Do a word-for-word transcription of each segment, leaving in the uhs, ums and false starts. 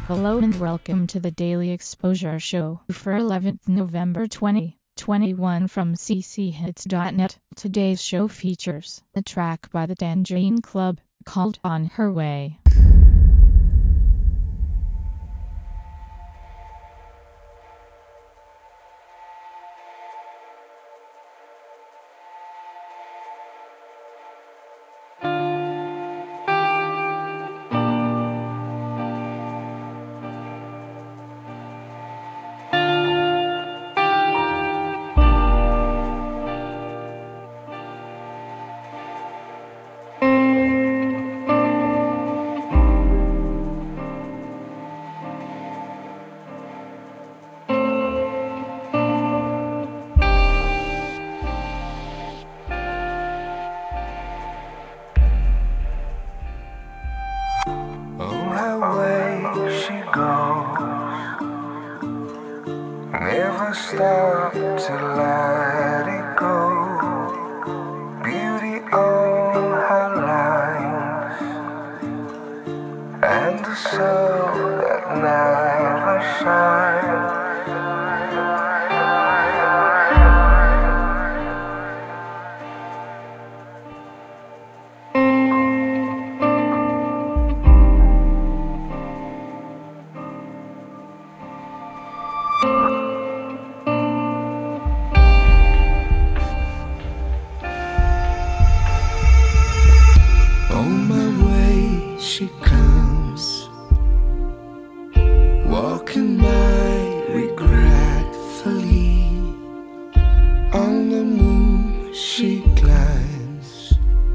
Hello and welcome to the Daily Exposure Show for eleventh November twenty twenty-one from c c hits dot net. Today's show features a track by the Tangerine Club called On Her Way. On her way she goes, never stop to let it go. Beauty on her lines, and the sun that never shines. On my way she comes, walking by regretfully. On the moon she climbs,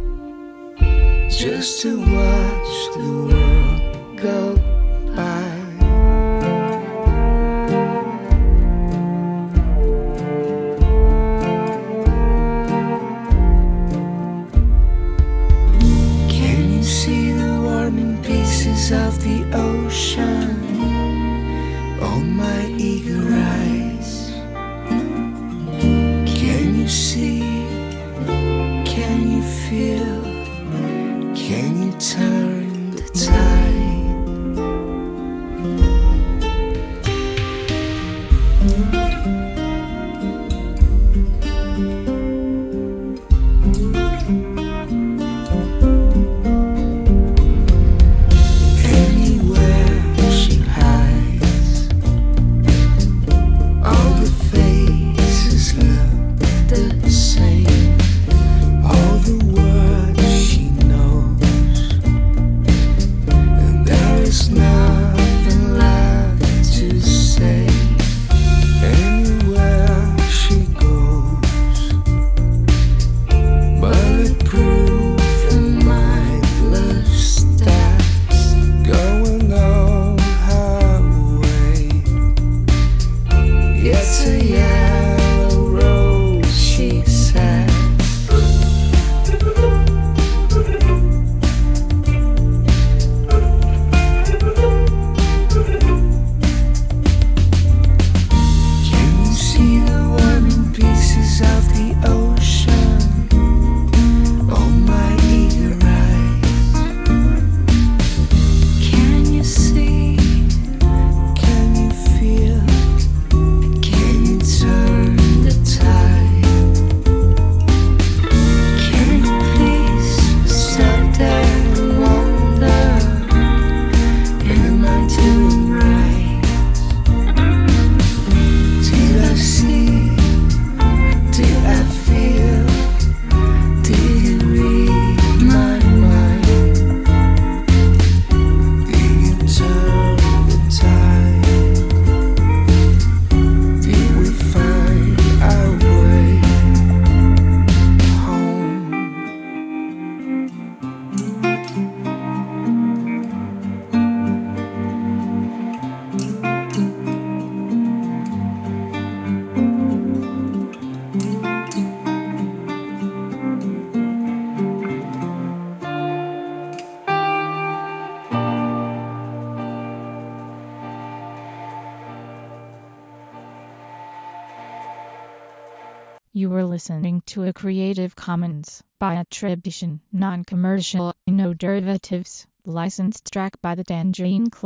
just to watch the world go by. Of the ocean on my eager eyes. Can you see? Can you feel? Can you turn the tide? You were listening to a Creative Commons by attribution, non-commercial, no derivatives, licensed track by the Tangerine Club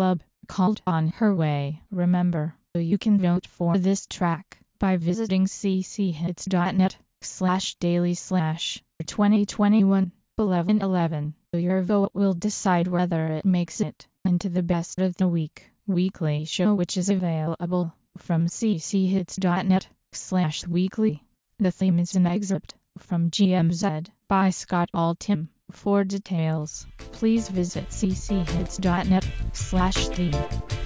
called On Her Way. Remember, you can vote for this track by visiting cchits.net slash daily slash 2021 eleven eleven. Your vote will decide whether it makes it into the best of the week weekly show, which is available from cchits.net slash weekly. The theme is an excerpt from G M Z by Scott Altham. For details, please visit cchits.net slash theme.